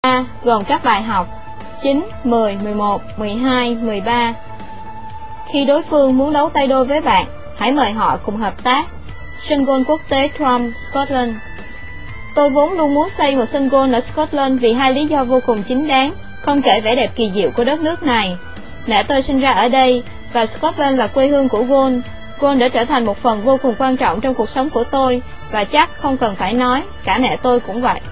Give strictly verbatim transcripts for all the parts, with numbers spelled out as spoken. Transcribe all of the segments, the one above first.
A gồm các bài học chín, mười, mười một, mười hai, mười ba. Khi đối phương muốn đấu tay đôi với bạn, hãy mời họ cùng hợp tác. Sân golf quốc tế Trump, Scotland. Tôi vốn luôn muốn xây một sân golf ở Scotland vì hai lý do vô cùng chính đáng, không kể vẻ đẹp kỳ diệu của đất nước này. Mẹ tôi sinh ra ở đây, và Scotland là quê hương của golf. Golf đã trở thành một phần vô cùng quan trọng trong cuộc sống của tôi, và chắc không cần phải nói, cả mẹ tôi cũng vậy.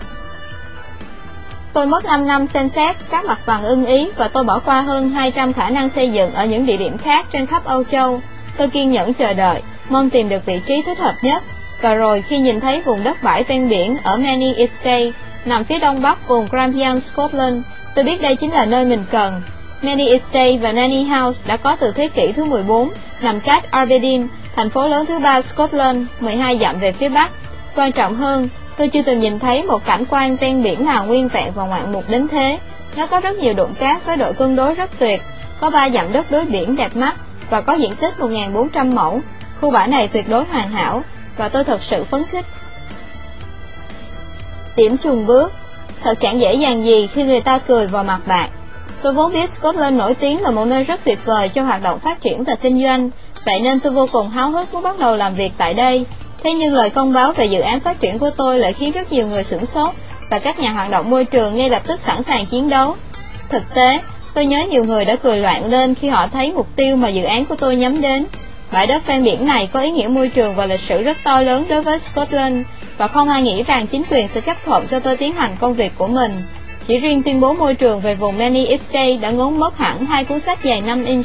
Tôi mất năm năm xem xét các mặt bằng ưng ý, và tôi bỏ qua hơn hai trăm khả năng xây dựng ở những địa điểm khác trên khắp Âu Châu. Tôi kiên nhẫn chờ đợi, mong tìm được vị trí thích hợp nhất. Và rồi khi nhìn thấy vùng đất bãi ven biển ở Many Estate, nằm phía đông bắc vùng Grampian, Scotland, tôi biết đây chính là nơi mình cần. Many Estate và Nanny House đã có từ thế kỷ thứ mười bốn, nằm cách Aberdeen, thành phố lớn thứ ba Scotland, mười hai dặm về phía bắc. Quan trọng hơn, tôi chưa từng nhìn thấy một cảnh quan ven biển nào nguyên vẹn và ngoạn mục đến thế. Nó có rất nhiều đụng cát với độ cân đối rất tuyệt, có ba dặm đất đối biển đẹp mắt và có diện tích một nghìn bốn trăm mẫu. Khu bãi này tuyệt đối hoàn hảo và tôi thật sự phấn khích. Điểm chùn bước. Thật chẳng dễ dàng gì khi người ta cười vào mặt bạn. Tôi vốn biết Scotland nổi tiếng là một nơi rất tuyệt vời cho hoạt động phát triển và kinh doanh, vậy nên tôi vô cùng háo hức muốn bắt đầu làm việc tại đây. Thế nhưng lời công báo về dự án phát triển của tôi lại khiến rất nhiều người sửng sốt, và các nhà hoạt động môi trường ngay lập tức sẵn sàng chiến đấu. Thực tế, tôi nhớ nhiều người đã cười loạn lên khi họ thấy mục tiêu mà dự án của tôi nhắm đến. Bãi đất ven biển này có ý nghĩa môi trường và lịch sử rất to lớn đối với Scotland, và không ai nghĩ rằng chính quyền sẽ chấp thuận cho tôi tiến hành công việc của mình. Chỉ riêng tuyên bố môi trường về vùng Many Estate đã ngốn mất hẳn hai cuốn sách dài năm inch.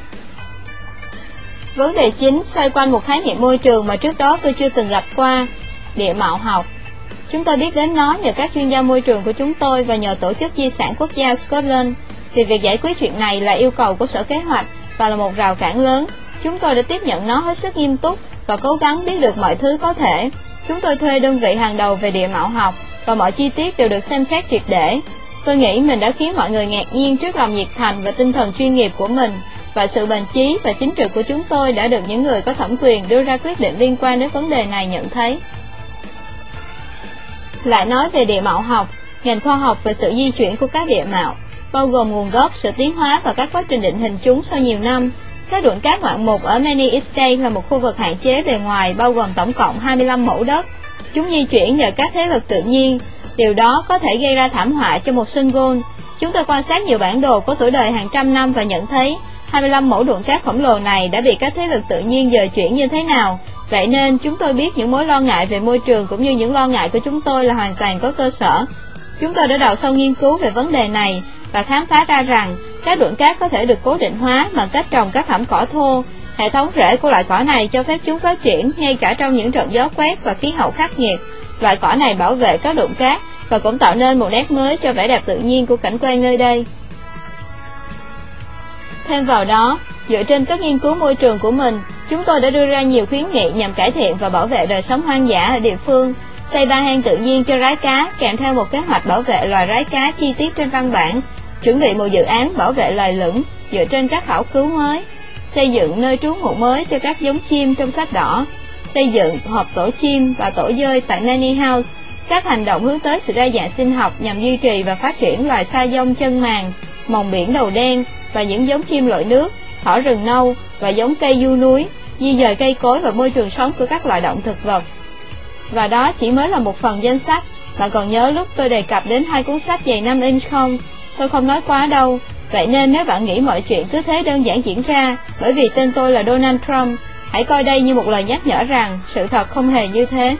Vấn đề chính xoay quanh một khái niệm môi trường mà trước đó tôi chưa từng gặp qua: địa mạo học. Chúng tôi biết đến nó nhờ các chuyên gia môi trường của chúng tôi và nhờ Tổ chức Di sản Quốc gia Scotland. Vì việc giải quyết chuyện này là yêu cầu của Sở Kế hoạch và là một rào cản lớn, chúng tôi đã tiếp nhận nó hết sức nghiêm túc và cố gắng biết được mọi thứ có thể. Chúng tôi thuê đơn vị hàng đầu về địa mạo học và mọi chi tiết đều được xem xét triệt để. Tôi nghĩ mình đã khiến mọi người ngạc nhiên trước lòng nhiệt thành và tinh thần chuyên nghiệp của mình, và sự bền chí và chính trực của chúng tôi đã được những người có thẩm quyền đưa ra quyết định liên quan đến vấn đề này nhận thấy. Lại nói về địa mạo học, ngành khoa học về sự di chuyển của các địa mạo, bao gồm nguồn gốc, sự tiến hóa và các quá trình định hình chúng sau nhiều năm. Các đụn cát ngoạn mục ở Many Estate là một khu vực hạn chế bề ngoài, bao gồm tổng cộng hai mươi lăm mẫu đất. Chúng di chuyển nhờ các thế lực tự nhiên. Điều đó có thể gây ra thảm họa cho một sân golf. Chúng tôi quan sát nhiều bản đồ có tuổi đời hàng trăm năm và nhận thấy hai mươi lăm mẫu đụn cát khổng lồ này đã bị các thế lực tự nhiên dời chuyển như thế nào. Vậy nên chúng tôi biết những mối lo ngại về môi trường cũng như những lo ngại của chúng tôi là hoàn toàn có cơ sở. Chúng tôi đã đào sâu nghiên cứu về vấn đề này và khám phá ra rằng các đụn cát có thể được cố định hóa bằng cách trồng các thảm cỏ thô. Hệ thống rễ của loại cỏ này cho phép chúng phát triển ngay cả trong những trận gió quét và khí hậu khắc nghiệt. Loại cỏ này bảo vệ các đụn cát và cũng tạo nên một nét mới cho vẻ đẹp tự nhiên của cảnh quan nơi đây. Thêm vào đó, dựa trên các nghiên cứu môi trường của mình, chúng tôi đã đưa ra nhiều khuyến nghị nhằm cải thiện và bảo vệ đời sống hoang dã ở địa phương, xây ba hang tự nhiên cho rái cá kèm theo một kế hoạch bảo vệ loài rái cá chi tiết trên văn bản, chuẩn bị một dự án bảo vệ loài lửng dựa trên các khảo cứu mới, xây dựng nơi trú ngụ mới cho các giống chim trong sách đỏ, xây dựng hộp tổ chim và tổ dơi tại Nanny House, các hành động hướng tới sự đa dạng sinh học nhằm duy trì và phát triển loài sa dông chân màng, mòng biển đầu đen và những giống chim lội nước, thỏ rừng nâu và giống cây du núi, di dời cây cối và môi trường sống của các loài động thực vật. Và đó chỉ mới là một phần danh sách. Bạn còn nhớ lúc tôi đề cập đến hai cuốn sách dày năm inch không? Tôi không nói quá đâu. Vậy nên nếu bạn nghĩ mọi chuyện cứ thế đơn giản diễn ra bởi vì tên tôi là Donald Trump, hãy coi đây như một lời nhắc nhở rằng sự thật không hề như thế.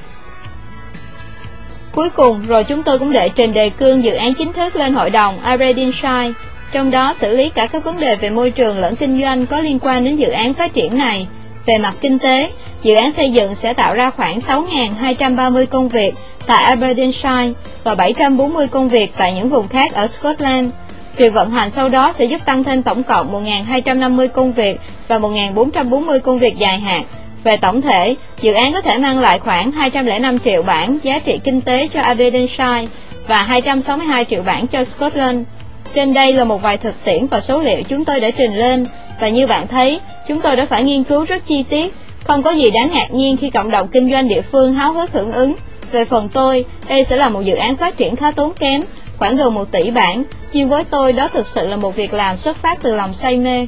Cuối cùng rồi chúng tôi cũng đệ trình đề cương dự án chính thức lên Hội đồng Aberdeenshire, trong đó xử lý cả các vấn đề về môi trường lẫn kinh doanh có liên quan đến dự án phát triển này. Về mặt kinh tế, dự án xây dựng sẽ tạo ra khoảng sáu nghìn hai trăm ba mươi công việc tại Aberdeenshire và bảy trăm bốn mươi công việc tại những vùng khác ở Scotland. Việc vận hành sau đó sẽ giúp tăng thêm tổng cộng một nghìn hai trăm năm mươi công việc và một nghìn bốn trăm bốn mươi công việc dài hạn. Về tổng thể, dự án có thể mang lại khoảng hai trăm lẻ năm triệu bảng giá trị kinh tế cho Aberdeenshire và hai trăm sáu mươi hai triệu bảng cho Scotland. Trên đây là một vài thực tiễn và số liệu chúng tôi đã trình lên, và như bạn thấy, chúng tôi đã phải nghiên cứu rất chi tiết. Không có gì đáng ngạc nhiên khi cộng đồng kinh doanh địa phương háo hức hưởng ứng, Về phần tôi, đây sẽ là một dự án phát triển khá tốn kém, khoảng gần một tỷ bảng, nhưng với tôi đó thực sự là một việc làm xuất phát từ lòng say mê.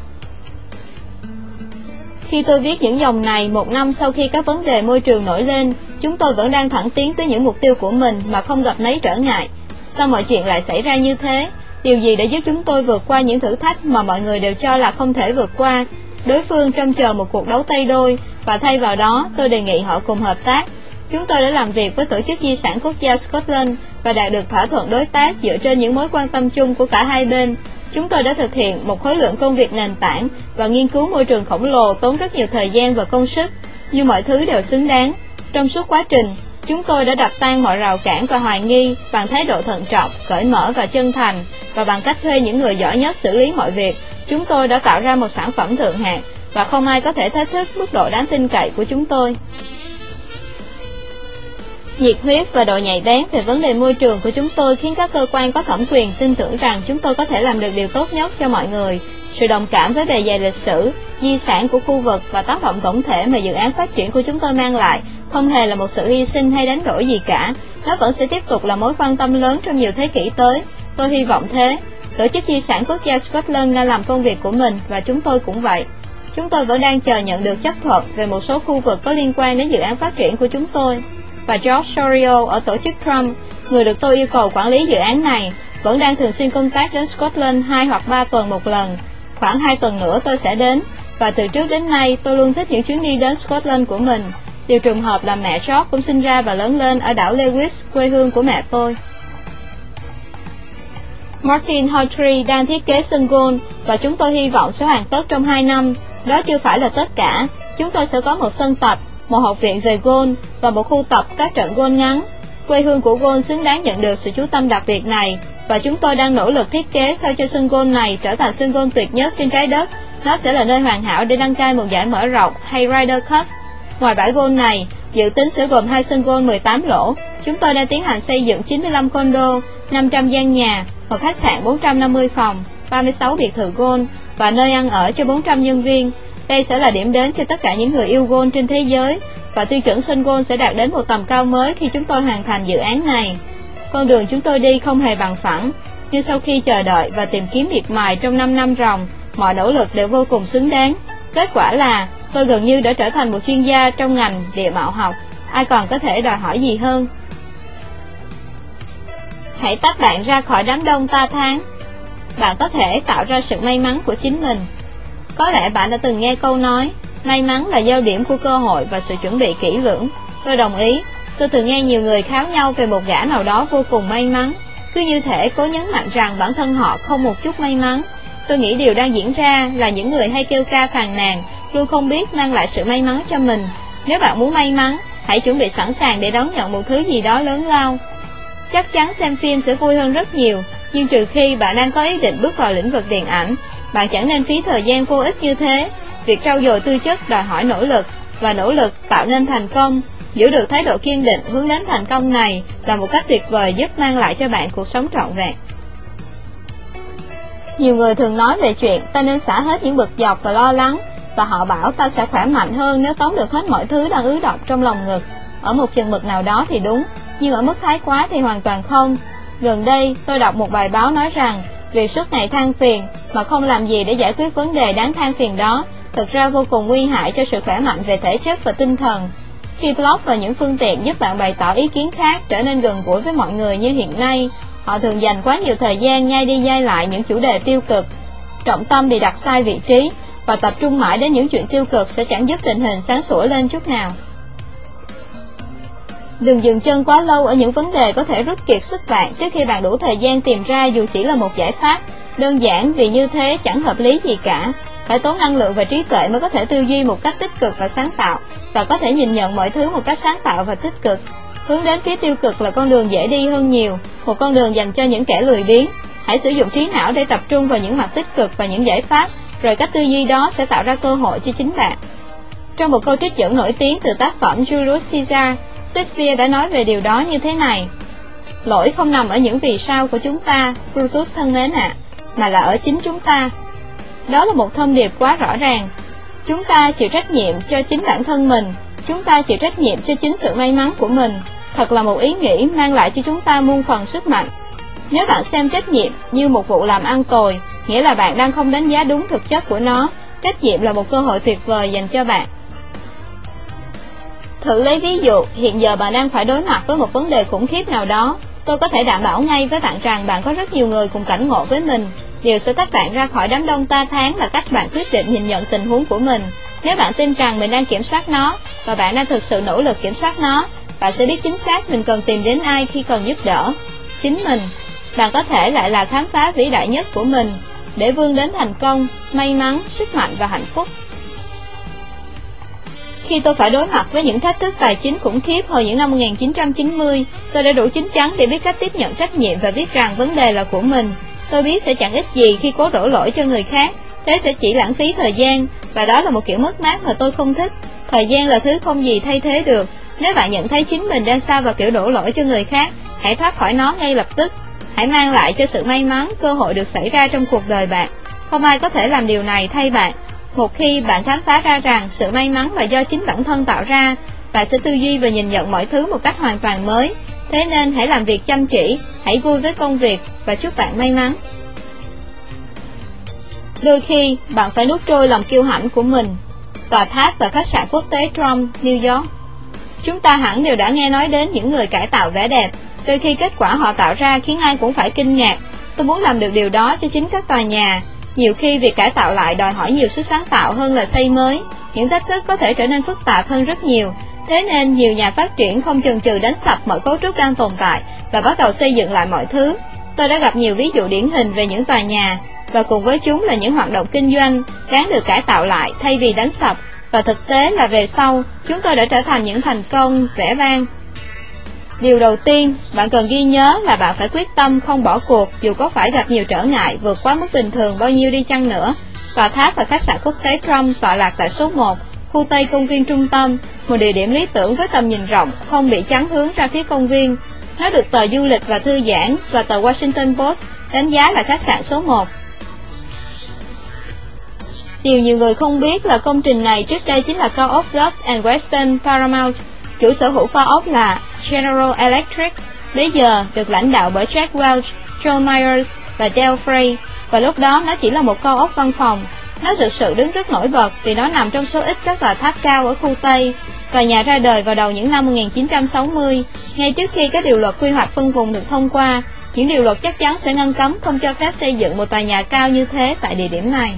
Khi tôi viết những dòng này, một năm sau khi các vấn đề môi trường nổi lên, chúng tôi vẫn đang thẳng tiến tới những mục tiêu của mình mà không gặp mấy trở ngại. Sao mọi chuyện lại xảy ra như thế? Điều gì đã giúp chúng tôi vượt qua những thử thách mà mọi người đều cho là không thể vượt qua? Đối phương trông chờ một cuộc đấu tay đôi, và thay vào đó, tôi đề nghị họ cùng hợp tác. Chúng tôi đã làm việc với Tổ chức Di sản Quốc gia Scotland và đạt được thỏa thuận đối tác dựa trên những mối quan tâm chung của cả hai bên. Chúng tôi đã thực hiện một khối lượng công việc nền tảng và nghiên cứu môi trường khổng lồ tốn rất nhiều thời gian và công sức, nhưng mọi thứ đều xứng đáng. Trong suốt quá trình, chúng tôi đã đập tan mọi rào cản và hoài nghi bằng thái độ thận trọng, cởi mở và chân thành, và bằng cách thuê những người giỏi nhất xử lý mọi việc, chúng tôi đã tạo ra một sản phẩm thượng hạng, và không ai có thể thách thức mức độ đáng tin cậy của chúng tôi. Nhiệt huyết và độ nhạy bén về vấn đề môi trường của chúng tôi khiến các cơ quan có thẩm quyền tin tưởng rằng chúng tôi có thể làm được điều tốt nhất cho mọi người. Sự đồng cảm với bề dày lịch sử, di sản của khu vực và tác động tổng thể mà dự án phát triển của chúng tôi mang lại không hề là một sự hy sinh hay đánh đổi gì cả. Nó vẫn sẽ tiếp tục là mối quan tâm lớn trong nhiều thế kỷ tới. Tôi hy vọng thế. Tổ chức Di sản Quốc gia Scotland đang làm công việc của mình và chúng tôi cũng vậy. Chúng tôi vẫn đang chờ nhận được chấp thuận về một số khu vực có liên quan đến dự án phát triển của chúng tôi. Và George Sorio ở tổ chức Trump, người được tôi yêu cầu quản lý dự án này, vẫn đang thường xuyên công tác đến Scotland hai hoặc ba tuần một lần. Khoảng hai tuần nữa tôi sẽ đến, và từ trước đến nay tôi luôn thích những chuyến đi đến Scotland của mình. Điều trùng hợp là mẹ George cũng sinh ra và lớn lên ở đảo Lewis, quê hương của mẹ tôi. Martin Hawtrey đang thiết kế sân golf và chúng tôi hy vọng sẽ hoàn tất trong hai năm. Đó chưa phải là tất cả. Chúng tôi sẽ có một sân tập, một học viện về golf và một khu tập các trận golf ngắn. Quê hương của golf xứng đáng nhận được sự chú tâm đặc biệt này, và chúng tôi đang nỗ lực thiết kế sao cho sân golf này trở thành sân golf tuyệt nhất trên trái đất. Nó sẽ là nơi hoàn hảo để đăng cai một giải mở rộng hay Ryder Cup. Ngoài bãi golf này, dự tính sẽ gồm hai sân golf mười tám lỗ. Chúng tôi đang tiến hành xây dựng chín mươi lăm condo, năm trăm gian nhà, một khách sạn bốn trăm năm mươi phòng, ba mươi sáu biệt thự golf và nơi ăn ở cho bốn trăm nhân viên. Đây sẽ là điểm đến cho tất cả những người yêu golf trên thế giới, và tiêu chuẩn sân golf sẽ đạt đến một tầm cao mới khi chúng tôi hoàn thành dự án này. Con đường chúng tôi đi không hề bằng phẳng, nhưng sau khi chờ đợi và tìm kiếm miệt mài trong năm năm ròng, mọi nỗ lực đều vô cùng xứng đáng. Kết quả là tôi gần như đã trở thành một chuyên gia trong ngành địa mạo học. Ai còn có thể đòi hỏi gì hơn? Hãy tách bạn ra khỏi đám đông ta thán. Bạn có thể tạo ra sự may mắn của chính mình. Có lẽ bạn đã từng nghe câu nói, may mắn là giao điểm của cơ hội và sự chuẩn bị kỹ lưỡng. Tôi đồng ý. Tôi từng nghe nhiều người kháo nhau về một gã nào đó vô cùng may mắn, cứ như thể cố nhấn mạnh rằng bản thân họ không một chút may mắn. Tôi nghĩ điều đang diễn ra là những người hay kêu ca phàn nàn luôn không biết mang lại sự may mắn cho mình. Nếu bạn muốn may mắn, hãy chuẩn bị sẵn sàng để đón nhận một thứ gì đó lớn lao. Chắc chắn xem phim sẽ vui hơn rất nhiều, nhưng trừ khi bạn đang có ý định bước vào lĩnh vực điện ảnh, bạn chẳng nên phí thời gian vô ích như thế. Việc trau dồi tư chất đòi hỏi nỗ lực, và nỗ lực tạo nên thành công. Giữ được thái độ kiên định hướng đến thành công này là một cách tuyệt vời giúp mang lại cho bạn cuộc sống trọn vẹn. Nhiều người thường nói về chuyện ta nên xả hết những bực dọc và lo lắng, và họ bảo ta sẽ khỏe mạnh hơn nếu tóm được hết mọi thứ đang ứ đọng trong lòng ngực. Ở một chừng mực nào đó thì đúng, nhưng ở mức thái quá thì hoàn toàn không. Gần đây, tôi đọc một bài báo nói rằng việc suốt ngày than phiền mà không làm gì để giải quyết vấn đề đáng than phiền đó thực ra vô cùng nguy hại cho sự khỏe mạnh về thể chất và tinh thần. Khi blog và những phương tiện giúp bạn bày tỏ ý kiến khác trở nên gần gũi với mọi người như hiện nay, họ thường dành quá nhiều thời gian nhai đi nhai lại những chủ đề tiêu cực. Trọng tâm bị đặt sai vị trí, và tập trung mãi đến những chuyện tiêu cực sẽ chẳng giúp tình hình sáng sủa lên chút nào. Đừng dừng chân quá lâu ở những vấn đề có thể rút kiệt sức bạn trước khi bạn đủ thời gian tìm ra dù chỉ là một giải pháp. Đơn giản vì như thế chẳng hợp lý gì cả. Phải tốn năng lượng và trí tuệ mới có thể tư duy một cách tích cực và sáng tạo, và có thể nhìn nhận mọi thứ một cách sáng tạo và tích cực. Hướng đến phía tiêu cực là con đường dễ đi hơn nhiều, một con đường dành cho những kẻ lười biếng. Hãy sử dụng trí não để tập trung vào những mặt tích cực và những giải pháp, rồi cách tư duy đó sẽ tạo ra cơ hội cho chính bạn. Trong một câu trích dẫn nổi tiếng từ tác phẩm Julius Caesar, Shakespeare đã nói về điều đó như thế này: lỗi không nằm ở những vì sao của chúng ta, Brutus thân mến ạ, à, mà là ở chính chúng ta. Đó là một thông điệp quá rõ ràng. Chúng ta chịu trách nhiệm cho chính bản thân mình, chúng ta chịu trách nhiệm cho chính sự may mắn của mình. Thật là một ý nghĩ mang lại cho chúng ta muôn phần sức mạnh. Nếu bạn xem trách nhiệm như một vụ làm ăn tồi, nghĩa là bạn đang không đánh giá đúng thực chất của nó. Trách nhiệm là một cơ hội tuyệt vời dành cho bạn. Thử lấy ví dụ, hiện giờ bạn đang phải đối mặt với một vấn đề khủng khiếp nào đó. Tôi có thể đảm bảo ngay với bạn rằng bạn có rất nhiều người cùng cảnh ngộ với mình. Điều sẽ tách bạn ra khỏi đám đông ta tháng là cách bạn quyết định nhìn nhận tình huống của mình. Nếu bạn tin rằng mình đang kiểm soát nó, và bạn đang thực sự nỗ lực kiểm soát nó, bạn sẽ biết chính xác mình cần tìm đến ai khi cần giúp đỡ. Chính mình. Bạn có thể lại là khám phá vĩ đại nhất của mình, để vươn đến thành công, may mắn, sức mạnh và hạnh phúc. Khi tôi phải đối mặt với những thách thức tài chính khủng khiếp hồi những năm một nghìn chín trăm chín mươi, tôi đã đủ chín chắn để biết cách tiếp nhận trách nhiệm và biết rằng vấn đề là của mình. Tôi biết sẽ chẳng ích gì khi cố đổ lỗi cho người khác, thế sẽ chỉ lãng phí thời gian, và đó là một kiểu mất mát mà tôi không thích. Thời gian là thứ không gì thay thế được. Nếu bạn nhận thấy chính mình đang sa vào kiểu đổ lỗi cho người khác, hãy thoát khỏi nó ngay lập tức. Hãy mang lại cho sự may mắn cơ hội được xảy ra trong cuộc đời bạn. Không ai có thể làm điều này thay bạn. Một khi bạn khám phá ra rằng sự may mắn là do chính bản thân tạo ra, bạn sẽ tư duy và nhìn nhận mọi thứ một cách hoàn toàn mới. Thế nên hãy làm việc chăm chỉ, hãy vui với công việc và chúc bạn may mắn. Đôi khi, bạn phải nuốt trôi lòng kiêu hãnh của mình. Tòa tháp và khách sạn quốc tế Trump, New York. Chúng ta hẳn đều đã nghe nói đến những người cải tạo vẻ đẹp. Đôi khi kết quả họ tạo ra khiến ai cũng phải kinh ngạc. Tôi muốn làm được điều đó cho chính các tòa nhà. Nhiều khi việc cải tạo lại đòi hỏi nhiều sức sáng tạo hơn là xây mới. Những thách thức có thể trở nên phức tạp hơn rất nhiều. Thế nên nhiều nhà phát triển không chần chừ đánh sập mọi cấu trúc đang tồn tại và bắt đầu xây dựng lại mọi thứ. Tôi đã gặp nhiều ví dụ điển hình về những tòa nhà, và cùng với chúng là những hoạt động kinh doanh đáng được cải tạo lại thay vì đánh sập. Và thực tế là về sau, chúng tôi đã trở thành những thành công vẻ vang. Điều đầu tiên, bạn cần ghi nhớ là bạn phải quyết tâm không bỏ cuộc dù có phải gặp nhiều trở ngại vượt quá mức bình thường bao nhiêu đi chăng nữa. Tòa tháp và khách sạn quốc tế Trump tọa lạc tại số một, khu Tây công viên trung tâm, một địa điểm lý tưởng với tầm nhìn rộng, không bị chắn hướng ra phía công viên. Nó được tờ Du lịch và Thư giãn và tờ Washington Post đánh giá là khách sạn số một. Điều nhiều người không biết là công trình này trước đây chính là cao ốc Gulf and Western Paramount. Chủ sở hữu cao ốc là General Electric, bây giờ được lãnh đạo bởi Jack Welch, John Myers và Del Frey, và lúc đó nó chỉ là một cao ốc văn phòng. Nó thực sự đứng rất nổi bật vì nó nằm trong số ít các tòa tháp cao ở khu Tây. Tòa nhà ra đời vào đầu những năm một nghìn chín trăm sáu mươi, ngay trước khi các điều luật quy hoạch phân vùng được thông qua. Những điều luật chắc chắn sẽ ngăn cấm không cho phép xây dựng một tòa nhà cao như thế tại địa điểm này.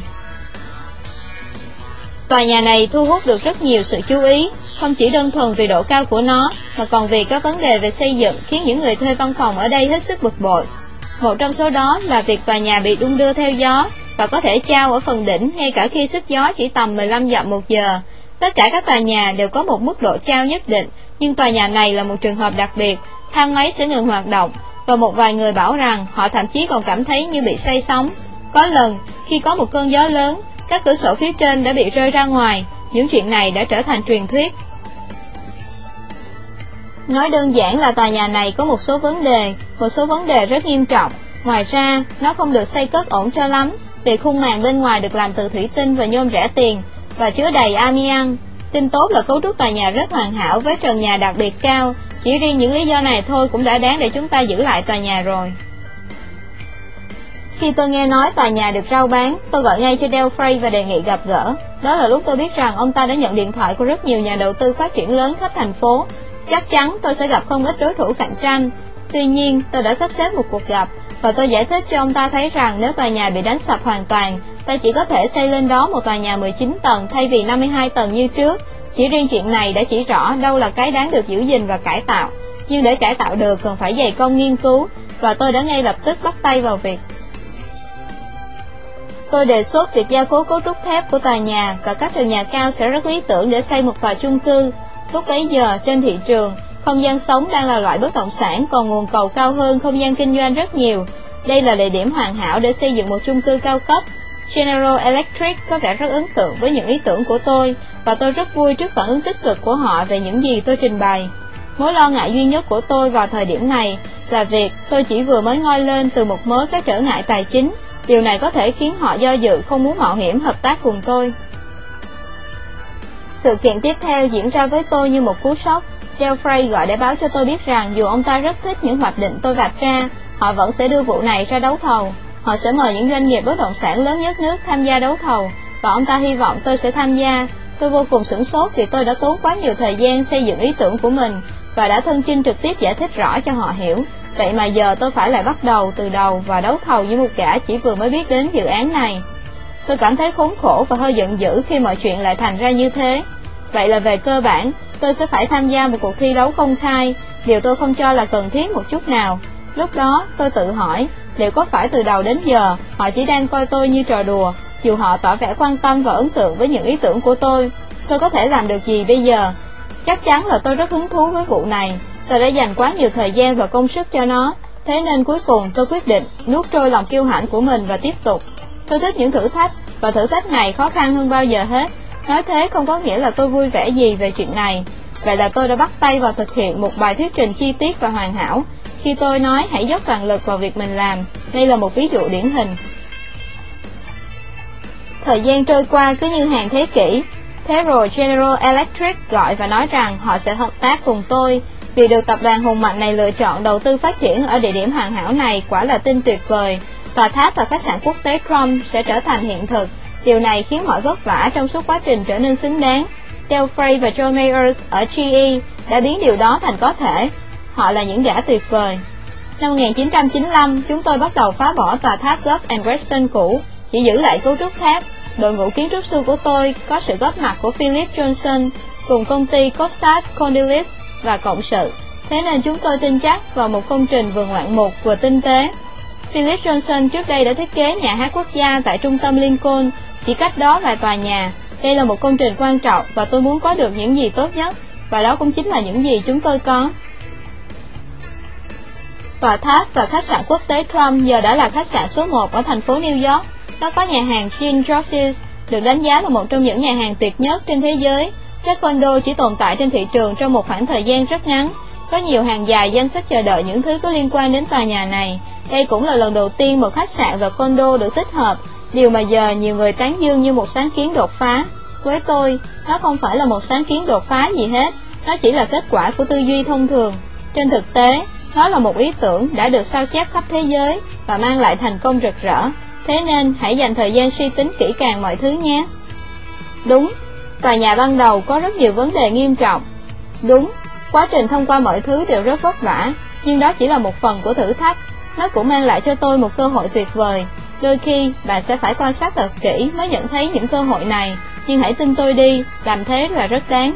Tòa nhà này thu hút được rất nhiều sự chú ý, không chỉ đơn thuần vì độ cao của nó, mà còn vì các vấn đề về xây dựng khiến những người thuê văn phòng ở đây hết sức bực bội. Một trong số đó là việc tòa nhà bị đung đưa theo gió và có thể chao ở phần đỉnh ngay cả khi sức gió chỉ tầm mười lăm dặm một giờ. Tất cả các tòa nhà đều có một mức độ chao nhất định, nhưng tòa nhà này là một trường hợp đặc biệt. Thang máy sẽ ngừng hoạt động, và một vài người bảo rằng họ thậm chí còn cảm thấy như bị say sóng. Có lần, khi có một cơn gió lớn, các cửa sổ phía trên đã bị rơi ra ngoài. Những chuyện này đã trở thành truyền thuyết. Nói đơn giản là tòa nhà này có một số vấn đề, một số vấn đề rất nghiêm trọng. Ngoài ra, nó không được xây cất ổn cho lắm, vì khung màn bên ngoài được làm từ thủy tinh và nhôm rẻ tiền và chứa đầy amian. Tin tốt là cấu trúc tòa nhà rất hoàn hảo với trần nhà đặc biệt cao. Chỉ riêng những lý do này thôi cũng đã đáng để chúng ta giữ lại tòa nhà rồi. Khi tôi nghe nói tòa nhà được rao bán, tôi gọi ngay cho Del Frey và đề nghị gặp gỡ. Đó là lúc tôi biết rằng ông ta đã nhận điện thoại của rất nhiều nhà đầu tư phát triển lớn khắp thành phố. Chắc chắn tôi sẽ gặp không ít đối thủ cạnh tranh. Tuy nhiên, tôi đã sắp xếp một cuộc gặp, và tôi giải thích cho ông ta thấy rằng nếu tòa nhà bị đánh sập hoàn toàn, ta chỉ có thể xây lên đó một tòa nhà mười chín tầng thay vì năm mươi hai tầng như trước. Chỉ riêng chuyện này đã chỉ rõ đâu là cái đáng được giữ gìn và cải tạo. Nhưng để cải tạo được cần phải dày công nghiên cứu, và tôi đã ngay lập tức bắt tay vào việc. Tôi đề xuất việc gia cố cấu trúc thép của tòa nhà và các tầng nhà cao sẽ rất lý tưởng để xây một tòa chung cư. Lúc bấy giờ, trên thị trường, không gian sống đang là loại bất động sản, còn nguồn cầu cao hơn không gian kinh doanh rất nhiều. Đây là địa điểm hoàn hảo để xây dựng một chung cư cao cấp. General Electric có vẻ rất ấn tượng với những ý tưởng của tôi, và tôi rất vui trước phản ứng tích cực của họ về những gì tôi trình bày. Mối lo ngại duy nhất của tôi vào thời điểm này là việc tôi chỉ vừa mới ngoi lên từ một mớ các trở ngại tài chính. Điều này có thể khiến họ do dự không muốn mạo hiểm hợp tác cùng tôi. Sự kiện tiếp theo diễn ra với tôi như một cú sốc. Delphrey gọi để báo cho tôi biết rằng dù ông ta rất thích những hoạch định tôi vạch ra, họ vẫn sẽ đưa vụ này ra đấu thầu. Họ sẽ mời những doanh nghiệp bất động sản lớn nhất nước tham gia đấu thầu, và ông ta hy vọng tôi sẽ tham gia. Tôi vô cùng sửng sốt vì tôi đã tốn quá nhiều thời gian xây dựng ý tưởng của mình và đã thân chinh trực tiếp giải thích rõ cho họ hiểu. Vậy mà giờ tôi phải lại bắt đầu từ đầu và đấu thầu như một gã chỉ vừa mới biết đến dự án này. Tôi cảm thấy khốn khổ và hơi giận dữ khi mọi chuyện lại thành ra như thế. Vậy là về cơ bản, tôi sẽ phải tham gia một cuộc thi đấu công khai, điều tôi không cho là cần thiết một chút nào. Lúc đó, tôi tự hỏi, liệu có phải từ đầu đến giờ, họ chỉ đang coi tôi như trò đùa, dù họ tỏ vẻ quan tâm và ấn tượng với những ý tưởng của tôi. Tôi có thể làm được gì bây giờ? Chắc chắn là tôi rất hứng thú với vụ này. Tôi đã dành quá nhiều thời gian và công sức cho nó, thế nên cuối cùng tôi quyết định nuốt trôi lòng kiêu hãnh của mình và tiếp tục. Tôi thích những thử thách, và thử thách này khó khăn hơn bao giờ hết. Nói thế không có nghĩa là tôi vui vẻ gì về chuyện này. Vậy là tôi đã bắt tay vào thực hiện một bài thuyết trình chi tiết và hoàn hảo. Khi tôi nói hãy dốc toàn lực vào việc mình làm, đây là một ví dụ điển hình. Thời gian trôi qua cứ như hàng thế kỷ. Thế rồi General Electric gọi và nói rằng họ sẽ hợp tác cùng tôi. Vì được tập đoàn hùng mạnh này lựa chọn đầu tư phát triển ở địa điểm hoàn hảo này quả là tin tuyệt vời. Tòa tháp và khách sạn quốc tế Trump sẽ trở thành hiện thực. Điều này khiến mọi vất vả trong suốt quá trình trở nên xứng đáng. Delphrey và John Mayers ở giê e đã biến điều đó thành có thể. Họ là những gã tuyệt vời. Năm một nghìn chín trăm chín mươi lăm, chúng tôi bắt đầu phá bỏ tòa tháp Gulf and Weston cũ, chỉ giữ lại cấu trúc tháp. Đội ngũ kiến trúc sư của tôi có sự góp mặt của Philip Johnson cùng công ty Costas Condylis và cộng sự. Thế nên chúng tôi tin chắc vào một công trình vừa ngoạn mục vừa tinh tế. Philip Johnson trước đây đã thiết kế nhà hát quốc gia tại trung tâm Lincoln, chỉ cách đó vài tòa nhà. Đây là một công trình quan trọng và tôi muốn có được những gì tốt nhất, và đó cũng chính là những gì chúng tôi có. Tòa tháp và khách sạn quốc tế Trump giờ đã là khách sạn số một ở thành phố New York. Nó có nhà hàng Jean Georges, được đánh giá là một trong những nhà hàng tuyệt nhất trên thế giới. Các condo chỉ tồn tại trên thị trường trong một khoảng thời gian rất ngắn. Có nhiều hàng dài danh sách chờ đợi những thứ có liên quan đến tòa nhà này. Đây cũng là lần đầu tiên một khách sạn và condo được tích hợp, điều mà giờ nhiều người tán dương như một sáng kiến đột phá. Với tôi, nó không phải là một sáng kiến đột phá gì hết, nó chỉ là kết quả của tư duy thông thường. Trên thực tế, nó là một ý tưởng đã được sao chép khắp thế giới và mang lại thành công rực rỡ. Thế nên, hãy dành thời gian suy tính kỹ càng mọi thứ nhé. Đúng, tòa nhà ban đầu có rất nhiều vấn đề nghiêm trọng. Đúng, quá trình thông qua mọi thứ đều rất vất vả, nhưng đó chỉ là một phần của thử thách. Nó cũng mang lại cho tôi một cơ hội tuyệt vời. Đôi khi, bạn sẽ phải quan sát thật kỹ mới nhận thấy những cơ hội này, nhưng hãy tin tôi đi, làm thế là rất đáng.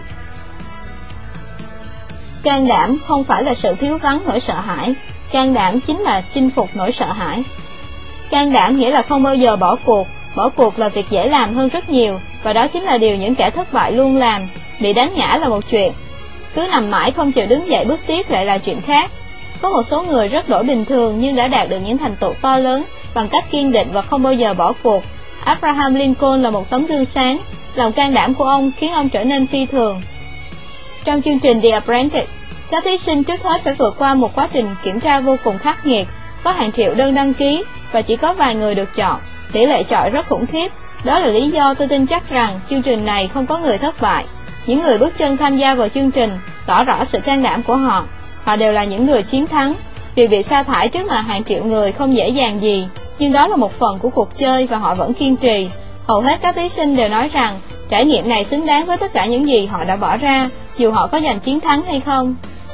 Can đảm không phải là sự thiếu vắng nỗi sợ hãi. Can đảm chính là chinh phục nỗi sợ hãi. Can đảm nghĩa là không bao giờ bỏ cuộc. Bỏ cuộc là việc dễ làm hơn rất nhiều, và đó chính là điều những kẻ thất bại luôn làm. Bị đánh ngã là một chuyện, cứ nằm mãi không chịu đứng dậy bước tiếp lại là chuyện khác. Có một số người rất đổi bình thường nhưng đã đạt được những thành tựu to lớn bằng cách kiên định và không bao giờ bỏ cuộc. Abraham Lincoln là một tấm gương sáng. Lòng can đảm của ông khiến ông trở nên phi thường. Trong chương trình The Apprentice, các thí sinh trước hết phải vượt qua một quá trình kiểm tra vô cùng khắc nghiệt. Có hàng triệu đơn đăng ký và chỉ có vài người được chọn. Tỷ lệ chọi rất khủng khiếp. Đó là lý do tôi tin chắc rằng chương trình này không có người thất bại. Những người bước chân tham gia vào chương trình tỏ rõ sự can đảm của họ. Họ đều là những người chiến thắng. Việc bị sa thải trước mặt hàng triệu người không dễ dàng gì, nhưng đó là một phần của cuộc chơi và họ vẫn kiên trì. Hầu hết các thí sinh đều nói rằng trải nghiệm này xứng đáng với tất cả những gì họ đã bỏ ra, dù họ có giành chiến thắng hay không.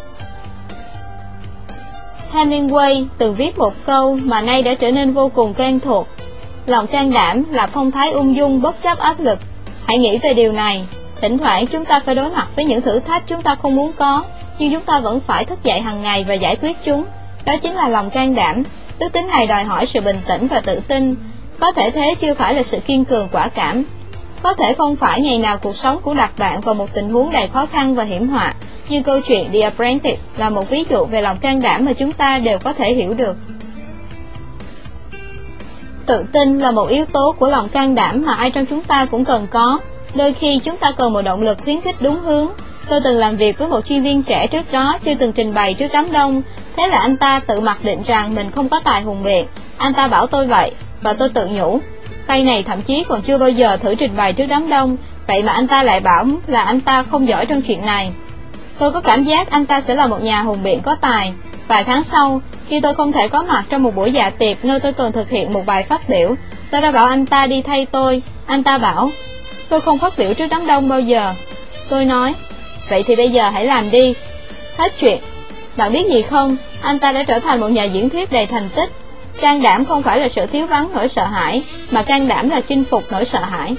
Hemingway từng viết một câu mà nay đã trở nên vô cùng quen thuộc. Lòng can đảm là phong thái ung dung bất chấp áp lực. Hãy nghĩ về điều này. Thỉnh thoảng chúng ta phải đối mặt với những thử thách chúng ta không muốn có, nhưng chúng ta vẫn phải thức dậy hàng ngày và giải quyết chúng. Đó chính là lòng can đảm. Đức tính này đòi hỏi sự bình tĩnh và tự tin. Có thể thế chưa phải là sự kiên cường quả cảm. Có thể không phải ngày nào cuộc sống cũng đặt bạn vào một tình huống đầy khó khăn và hiểm họa, nhưng câu chuyện The Apprentice là một ví dụ về lòng can đảm mà chúng ta đều có thể hiểu được. Tự tin là một yếu tố của lòng can đảm mà ai trong chúng ta cũng cần có. Đôi khi chúng ta cần một động lực khuyến khích đúng hướng. Tôi từng làm việc với một chuyên viên trẻ trước đó chưa từng trình bày trước đám đông. Thế là anh ta tự mặc định rằng mình không có tài hùng biện. Anh ta bảo tôi vậy, và tôi tự nhủ, tay này thậm chí còn chưa bao giờ thử trình bày trước đám đông, vậy mà anh ta lại bảo là anh ta không giỏi trong chuyện này. Tôi có cảm giác anh ta sẽ là một nhà hùng biện có tài. Vài tháng sau, khi tôi không thể có mặt trong một buổi dạ tiệc nơi tôi cần thực hiện một bài phát biểu, tôi đã bảo anh ta đi thay tôi. Anh ta bảo, tôi không phát biểu trước đám đông bao giờ. Tôi nói, vậy thì bây giờ hãy làm đi. Hết chuyện. Bạn biết gì không, anh ta đã trở thành một nhà diễn thuyết đầy thành tích. Can đảm không phải là sự thiếu vắng nỗi sợ hãi, mà can đảm là chinh phục nỗi sợ hãi.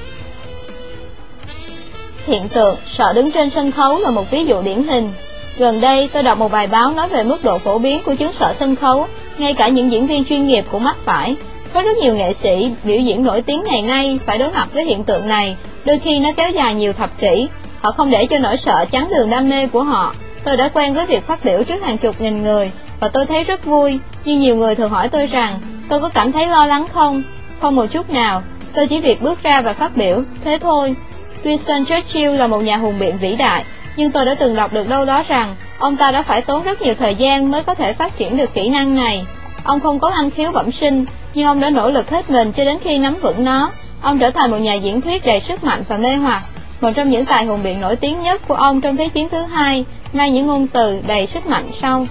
Hiện tượng sợ đứng trên sân khấu là một ví dụ điển hình. Gần đây tôi đọc một bài báo nói về mức độ phổ biến của chứng sợ sân khấu. Ngay cả những diễn viên chuyên nghiệp cũng mắc phải. Có rất nhiều nghệ sĩ biểu diễn nổi tiếng ngày nay phải đối mặt với hiện tượng này. Đôi khi nó kéo dài nhiều thập kỷ. Họ không để cho nỗi sợ chắn đường đam mê của họ. Tôi đã quen với việc phát biểu trước hàng chục nghìn người, và tôi thấy rất vui. Nhưng nhiều người thường hỏi tôi rằng, tôi có cảm thấy lo lắng không? Không một chút nào. Tôi chỉ việc bước ra và phát biểu, thế thôi. Winston Churchill là một nhà hùng biện vĩ đại, nhưng tôi đã từng đọc được đâu đó rằng ông ta đã phải tốn rất nhiều thời gian mới có thể phát triển được kỹ năng này. Ông không có năng khiếu bẩm sinh, nhưng ông đã nỗ lực hết mình cho đến khi nắm vững nó. Ông trở thành một nhà diễn thuyết đầy sức mạnh và mê hoặc. Một trong những tài hùng biện nổi tiếng nhất của ông trong Thế chiến thứ hai mang những ngôn từ đầy sức mạnh sau: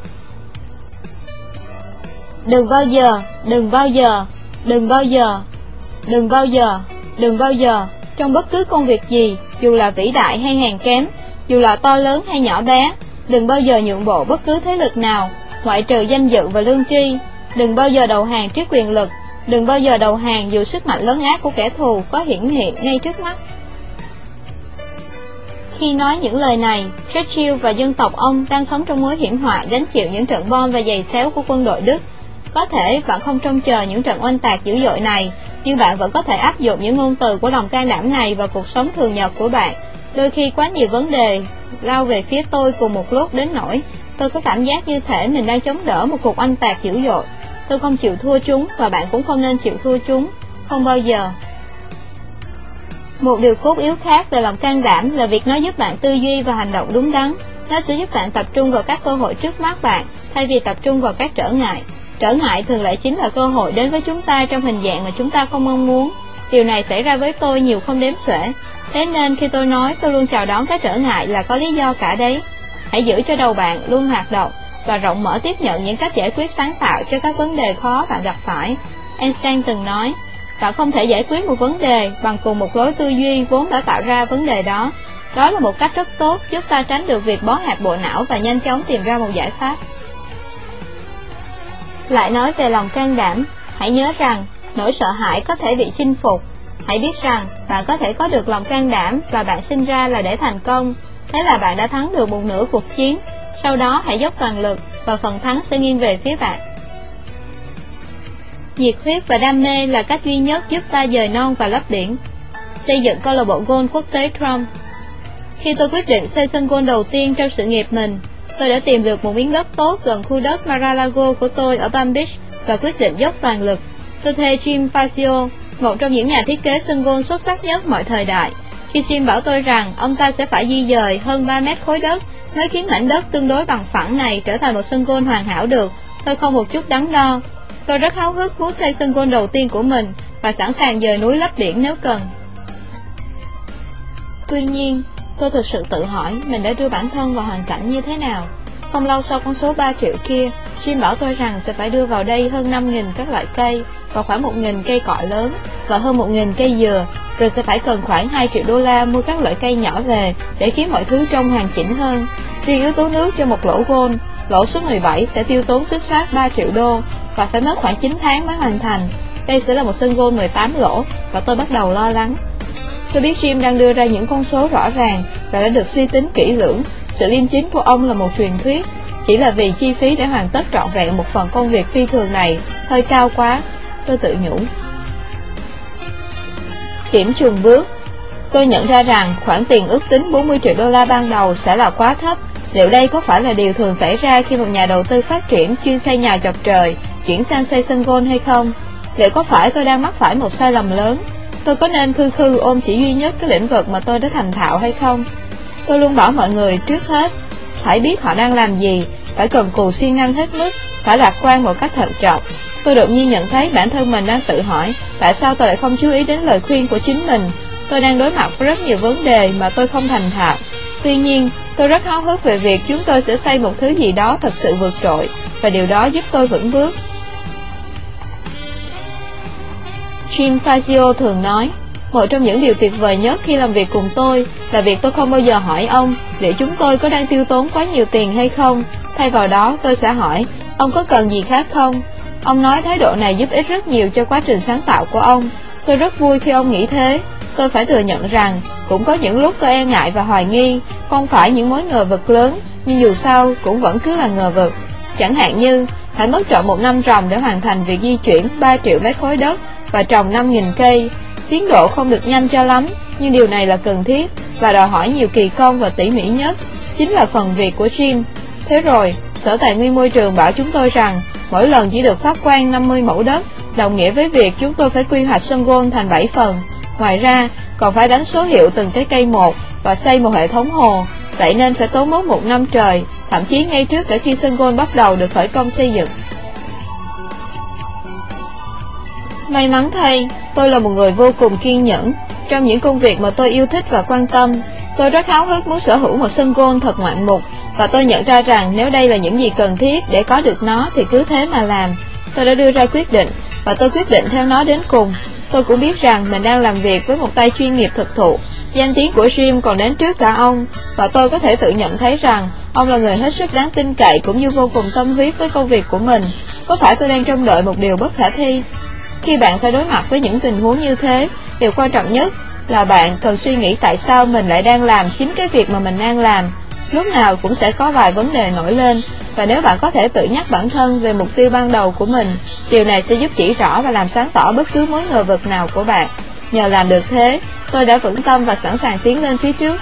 đừng bao giờ, đừng bao giờ, đừng bao giờ, đừng bao giờ, đừng bao giờ. Trong bất cứ công việc gì, dù là vĩ đại hay hèn kém, dù là to lớn hay nhỏ bé, đừng bao giờ nhượng bộ bất cứ thế lực nào, ngoại trừ danh dự và lương tri. Đừng bao giờ đầu hàng trước quyền lực. Đừng bao giờ đầu hàng dù sức mạnh lớn ác của kẻ thù có hiển hiện ngay trước mắt. Khi nói những lời này, Churchill và dân tộc ông đang sống trong mối hiểm họa gánh chịu những trận bom và giày xéo của quân đội Đức. Có thể bạn không trông chờ những trận oanh tạc dữ dội này, nhưng bạn vẫn có thể áp dụng những ngôn từ của lòng can đảm này vào cuộc sống thường nhật của bạn. Đôi khi quá nhiều vấn đề lao về phía tôi cùng một lúc đến nỗi tôi có cảm giác như thể mình đang chống đỡ một cuộc oanh tạc dữ dội. Tôi không chịu thua chúng, và bạn cũng không nên chịu thua chúng. Không bao giờ. Một điều cốt yếu khác về lòng can đảm là việc nó giúp bạn tư duy và hành động đúng đắn. Nó sẽ giúp bạn tập trung vào các cơ hội trước mắt bạn, thay vì tập trung vào các trở ngại. Trở ngại thường lại chính là cơ hội đến với chúng ta trong hình dạng mà chúng ta không mong muốn. Điều này xảy ra với tôi nhiều không đếm xuể. Thế nên khi tôi nói tôi luôn chào đón các trở ngại là có lý do cả đấy. Hãy giữ cho đầu bạn luôn hoạt động và rộng mở tiếp nhận những cách giải quyết sáng tạo cho các vấn đề khó bạn gặp phải. Einstein từng nói, bạn không thể giải quyết một vấn đề bằng cùng một lối tư duy vốn đã tạo ra vấn đề đó. Đó là một cách rất tốt giúp ta tránh được việc bó hẹp bộ não và nhanh chóng tìm ra một giải pháp. Lại nói về lòng can đảm, hãy nhớ rằng nỗi sợ hãi có thể bị chinh phục. Hãy biết rằng bạn có thể có được lòng can đảm và bạn sinh ra là để thành công. Thế là bạn đã thắng được một nửa cuộc chiến. Sau đó hãy dốc toàn lực và phần thắng sẽ nghiêng về phía bạn. Nhiệt huyết và đam mê là cách duy nhất giúp ta dời non và lấp biển. Xây dựng câu lạc bộ golf quốc tế Trump. Khi tôi quyết định xây sân golf đầu tiên trong sự nghiệp mình, tôi đã tìm được một miếng đất tốt gần khu đất Mar-a-Lago của tôi ở Palm Beach và quyết định dốc toàn lực. Tôi thuê Jim Fazio, một trong những nhà thiết kế sân golf xuất sắc nhất mọi thời đại. Khi Jim bảo tôi rằng ông ta sẽ phải di dời hơn ba mét khối đất mới khiến mảnh đất tương đối bằng phẳng này trở thành một sân golf hoàn hảo được, tôi không một chút đắn đo. Tôi rất háo hức muốn xây sân golf đầu tiên của mình và sẵn sàng dời núi lấp biển nếu cần. Tuy nhiên, tôi thực sự tự hỏi mình đã đưa bản thân vào hoàn cảnh như thế nào. Không lâu sau con số ba triệu kia, Jim bảo tôi rằng sẽ phải đưa vào đây hơn năm nghìn các loại cây và khoảng một nghìn cây cọ lớn và hơn một nghìn cây dừa, rồi sẽ phải cần khoảng hai triệu đô la mua các loại cây nhỏ về để khiến mọi thứ trông hoàn chỉnh hơn. Riêng yếu tố nước cho một lỗ golf, lỗ số mười bảy sẽ tiêu tốn xích xoát ba triệu đô và phải mất khoảng chín tháng mới hoàn thành. Đây sẽ là một sân golf mười tám lỗ và tôi bắt đầu lo lắng. Tôi biết Jim đang đưa ra những con số rõ ràng và đã được suy tính kỹ lưỡng. Sự liêm chính của ông là một truyền thuyết, chỉ là vì chi phí để hoàn tất trọn vẹn một phần công việc phi thường này hơi cao quá, tôi tự nhủ. Điểm chùn bước. Tôi nhận ra rằng khoản tiền ước tính bốn mươi triệu đô la ban đầu sẽ là quá thấp. Liệu đây có phải là điều thường xảy ra khi một nhà đầu tư phát triển chuyên xây nhà chọc trời chuyển sang xây sân golf hay không? Liệu có phải tôi đang mắc phải một sai lầm lớn? Tôi có nên khư khư ôm chỉ duy nhất cái lĩnh vực mà tôi đã thành thạo hay không? Tôi luôn bảo mọi người trước hết phải biết họ đang làm gì, phải cần cù siêng năng hết mức, phải lạc quan một cách thận trọng. Tôi đột nhiên nhận thấy bản thân mình đang tự hỏi tại sao tôi lại không chú ý đến lời khuyên của chính mình. Tôi đang đối mặt với rất nhiều vấn đề mà tôi không thành thạo. Tuy nhiên, tôi rất háo hức về việc chúng tôi sẽ xây một thứ gì đó thật sự vượt trội, và điều đó giúp tôi vững bước. Jim Fazio thường nói, một trong những điều tuyệt vời nhất khi làm việc cùng tôi là việc tôi không bao giờ hỏi ông liệu chúng tôi có đang tiêu tốn quá nhiều tiền hay không. Thay vào đó, tôi sẽ hỏi, ông có cần gì khác không? Ông nói thái độ này giúp ích rất nhiều cho quá trình sáng tạo của ông. Tôi rất vui khi ông nghĩ thế. Tôi phải thừa nhận rằng, cũng có những lúc tôi e ngại và hoài nghi, không phải những mối ngờ vực lớn, nhưng dù sao cũng vẫn cứ là ngờ vực. Chẳng hạn như, phải mất trọn một năm ròng để hoàn thành việc di chuyển ba triệu mét khối đất và trồng năm nghìn cây. Tiến độ không được nhanh cho lắm, nhưng điều này là cần thiết và đòi hỏi nhiều kỳ công và tỉ mỉ nhất, chính là phần việc của Jim. Thế rồi, Sở Tài nguyên Môi trường bảo chúng tôi rằng, mỗi lần chỉ được phát quang năm mươi mẫu đất, đồng nghĩa với việc chúng tôi phải quy hoạch sân golf thành bảy phần. Ngoài ra, còn phải đánh số hiệu từng cái cây một và xây một hệ thống hồ, vậy nên phải tốn mất một năm trời, thậm chí ngay trước cả khi sân golf bắt đầu được khởi công xây dựng. May mắn thay, tôi là một người vô cùng kiên nhẫn. Trong những công việc mà tôi yêu thích và quan tâm, tôi rất háo hức muốn sở hữu một sân golf thật ngoạn mục, và tôi nhận ra rằng nếu đây là những gì cần thiết để có được nó thì cứ thế mà làm. Tôi đã đưa ra quyết định, và tôi quyết định theo nó đến cùng. Tôi cũng biết rằng mình đang làm việc với một tay chuyên nghiệp thực thụ. Danh tiếng của Jim còn đến trước cả ông, và tôi có thể tự nhận thấy rằng ông là người hết sức đáng tin cậy cũng như vô cùng tâm huyết với công việc của mình. Có phải tôi đang trông đợi một điều bất khả thi? Khi bạn phải đối mặt với những tình huống như thế, điều quan trọng nhất là bạn cần suy nghĩ tại sao mình lại đang làm chính cái việc mà mình đang làm. Lúc nào cũng sẽ có vài vấn đề nổi lên, và nếu bạn có thể tự nhắc bản thân về mục tiêu ban đầu của mình, điều này sẽ giúp chỉ rõ và làm sáng tỏ bất cứ mối ngờ vực nào của bạn. Nhờ làm được thế, tôi đã vững tâm và sẵn sàng tiến lên phía trước.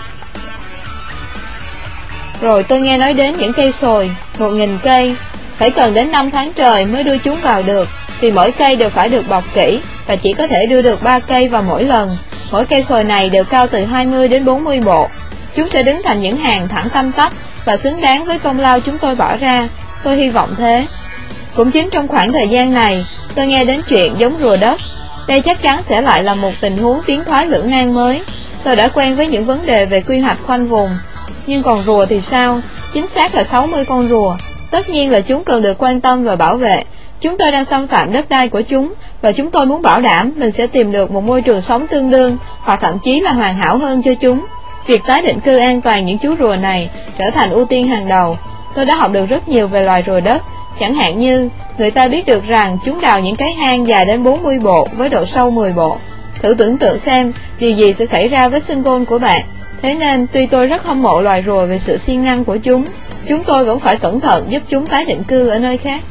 Rồi tôi nghe nói đến những cây sồi, một nghìn cây, phải cần đến năm tháng trời mới đưa chúng vào được, vì mỗi cây đều phải được bọc kỹ, và chỉ có thể đưa được ba cây vào mỗi lần. Mỗi cây sồi này đều cao từ hai mươi đến bốn mươi bộ. Chúng sẽ đứng thành những hàng thẳng tăm tắp và xứng đáng với công lao chúng tôi bỏ ra. Tôi hy vọng thế. Cũng chính trong khoảng thời gian này, tôi nghe đến chuyện giống rùa đất. Đây chắc chắn sẽ lại là một tình huống tiến thoái lưỡng nan mới. Tôi đã quen với những vấn đề về quy hoạch khoanh vùng. Nhưng còn rùa thì sao? Chính xác là sáu mươi con rùa. Tất nhiên là chúng cần được quan tâm và bảo vệ. Chúng tôi đang xâm phạm đất đai của chúng, và chúng tôi muốn bảo đảm mình sẽ tìm được một môi trường sống tương đương, hoặc thậm chí là hoàn hảo hơn cho chúng. Việc tái định cư an toàn những chú rùa này trở thành ưu tiên hàng đầu. Tôi đã học được rất nhiều về loài rùa đất. Chẳng hạn như, người ta biết được rằng chúng đào những cái hang dài đến bốn mươi bộ với độ sâu mười bộ. Thử tưởng tượng xem điều gì sẽ xảy ra với sân golf của bạn. Thế nên, tuy tôi rất hâm mộ loài rùa về sự siêng năng của chúng, chúng tôi vẫn phải cẩn thận giúp chúng tái định cư ở nơi khác.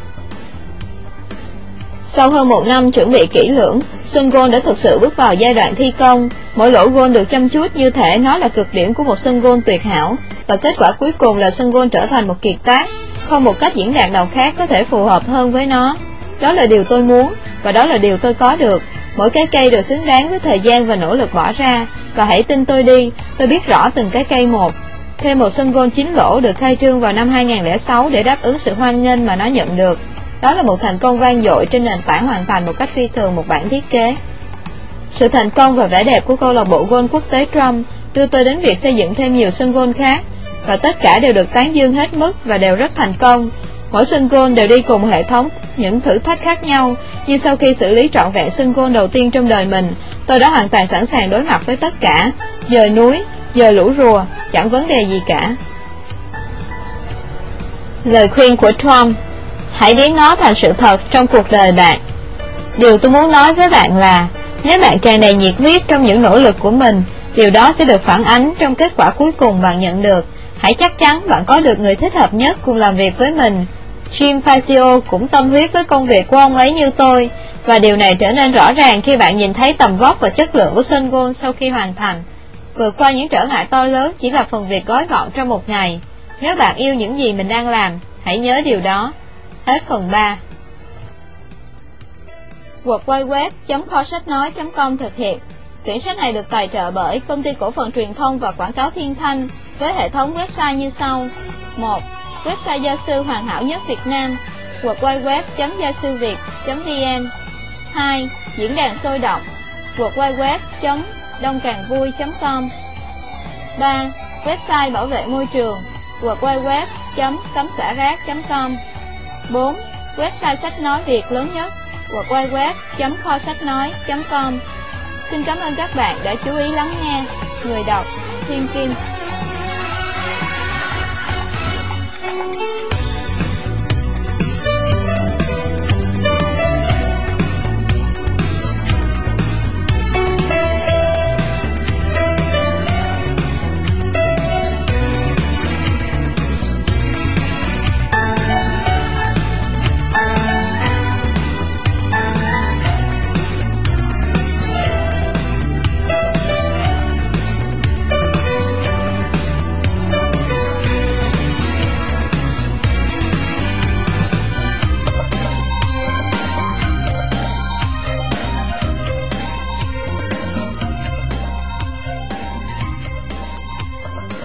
Sau hơn một năm chuẩn bị kỹ lưỡng, sân golf đã thực sự bước vào giai đoạn thi công. Mỗi lỗ golf được chăm chút như thể nó là cực điểm của một sân golf tuyệt hảo, và kết quả cuối cùng là sân golf trở thành một kiệt tác. Không một cách diễn đạt nào khác có thể phù hợp hơn với nó. Đó là điều tôi muốn, và đó là điều tôi có được. Mỗi cái cây đều xứng đáng với thời gian và nỗ lực bỏ ra, và hãy tin tôi đi, tôi biết rõ từng cái cây một. Thêm một sân golf chín lỗ được khai trương vào năm hai nghìn không trăm lẻ sáu để đáp ứng sự hoan nghênh mà nó nhận được. Đó là một thành công vang dội trên nền tảng hoàn thành một cách phi thường một bản thiết kế. Sự thành công và vẻ đẹp của câu lạc bộ golf quốc tế Trump đưa tôi đến việc xây dựng thêm nhiều sân golf khác, và tất cả đều được tán dương hết mức và đều rất thành công. Mỗi sân golf đều đi cùng hệ thống những thử thách khác nhau, nhưng sau khi xử lý trọn vẹn sân golf đầu tiên trong đời mình, tôi đã hoàn toàn sẵn sàng đối mặt với tất cả. Dời núi, dời lũ rùa, chẳng vấn đề gì cả. Lời khuyên của Trump: hãy biến nó thành sự thật trong cuộc đời bạn. Điều tôi muốn nói với bạn là, nếu bạn tràn đầy nhiệt huyết trong những nỗ lực của mình, điều đó sẽ được phản ánh trong kết quả cuối cùng bạn nhận được. Hãy chắc chắn bạn có được người thích hợp nhất cùng làm việc với mình. Jim Fazio cũng tâm huyết với công việc của ông ấy như tôi, và điều này trở nên rõ ràng khi bạn nhìn thấy tầm vóc và chất lượng của sân golf sau khi hoàn thành. Vượt qua những trở ngại to lớn chỉ là phần việc gói gọn trong một ngày. Nếu bạn yêu những gì mình đang làm, hãy nhớ điều đó. Hết phần ba. world wide web chấm kho sách nói chấm com thực hiện. Quyển sách này được tài trợ bởi Công ty Cổ phần Truyền thông và Quảng cáo Thiên Thanh với hệ thống website như sau. một. Website gia sư hoàn hảo nhất Việt Nam, world wide web chấm gia sư việt chấm vn. hai. Diễn đàn sôi động, world wide web chấm đông càng vui chấm com. ba. Website bảo vệ môi trường w w w chấm cấm xả rác chấm com. Bốn. Website sách nói Việt lớn nhất w w w chấm kho sách nói chấm com. Xin cảm ơn các bạn đã chú ý lắng nghe. Người đọc Thiên Kim.